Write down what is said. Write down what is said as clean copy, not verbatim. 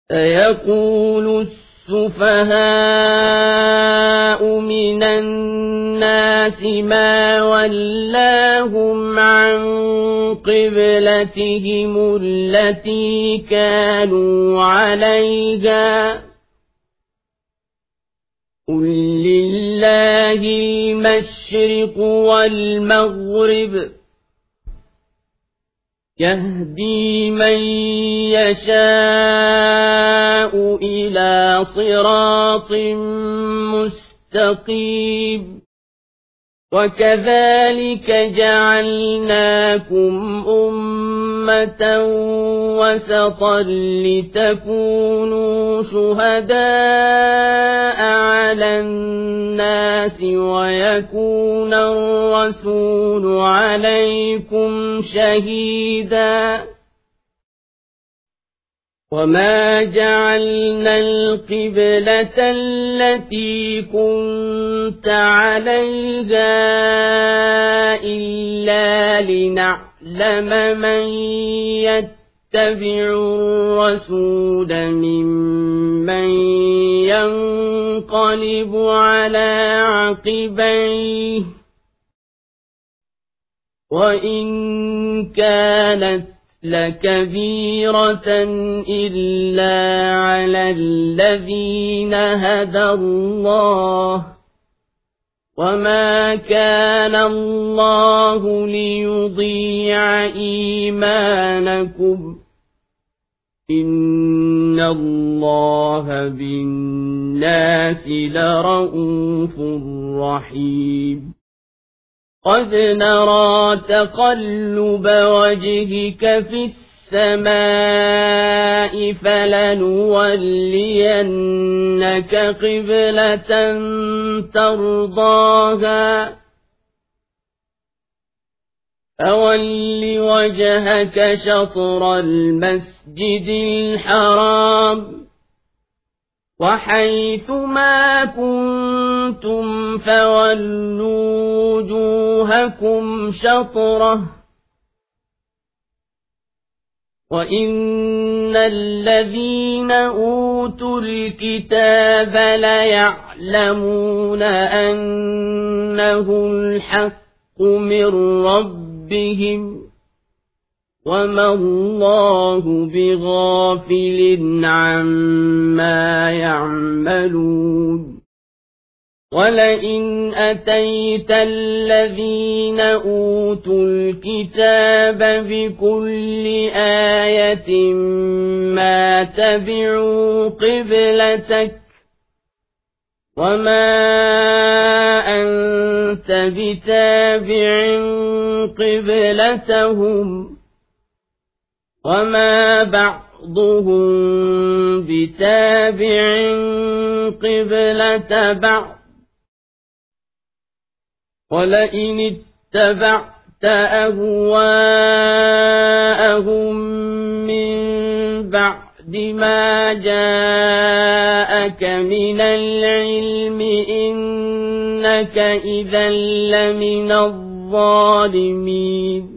سيقول السفهاء من الناس ما ولاهم عن قبلتهم التي كانوا عليها قل لله المشرق والمغرب يهدي من يشاء إلى صراط مستقيم وكذلك جعلناكم أمة وسطا لتكونوا شهداء على الناس ويكون الرسول عليكم شهيدا وما جعلنا القبلة التي كنت عليها إلا لنعلم من يتبع الرسول ممن ينقلب على عقبيه وإن كانت لكبيرة إلا على الذين هدى الله وما كان الله ليضيع إيمانكم إن الله بالناس لرءوف رحيم قد نرى تقلب وجهك في السماء فلنولينك قبلة ترضاها فول وجهك شطر المسجد الحرام وحيث ما كنتم فولوا وجوهكم شطره وإن الذين أوتوا الكتاب ليعلمون أنه الحق من ربهم وما الله بغافل عما يعملون ولئن أتيت الذين أوتوا الكتاب بكل آية ما تبعوا قبلتك وما أنت بتابع قبلتهم وما بعضهم بتابع قبلة بعض ولئن اتبعت أهواءهم من بعد ما جاءك من العلم إنك إذا لمن الظالمين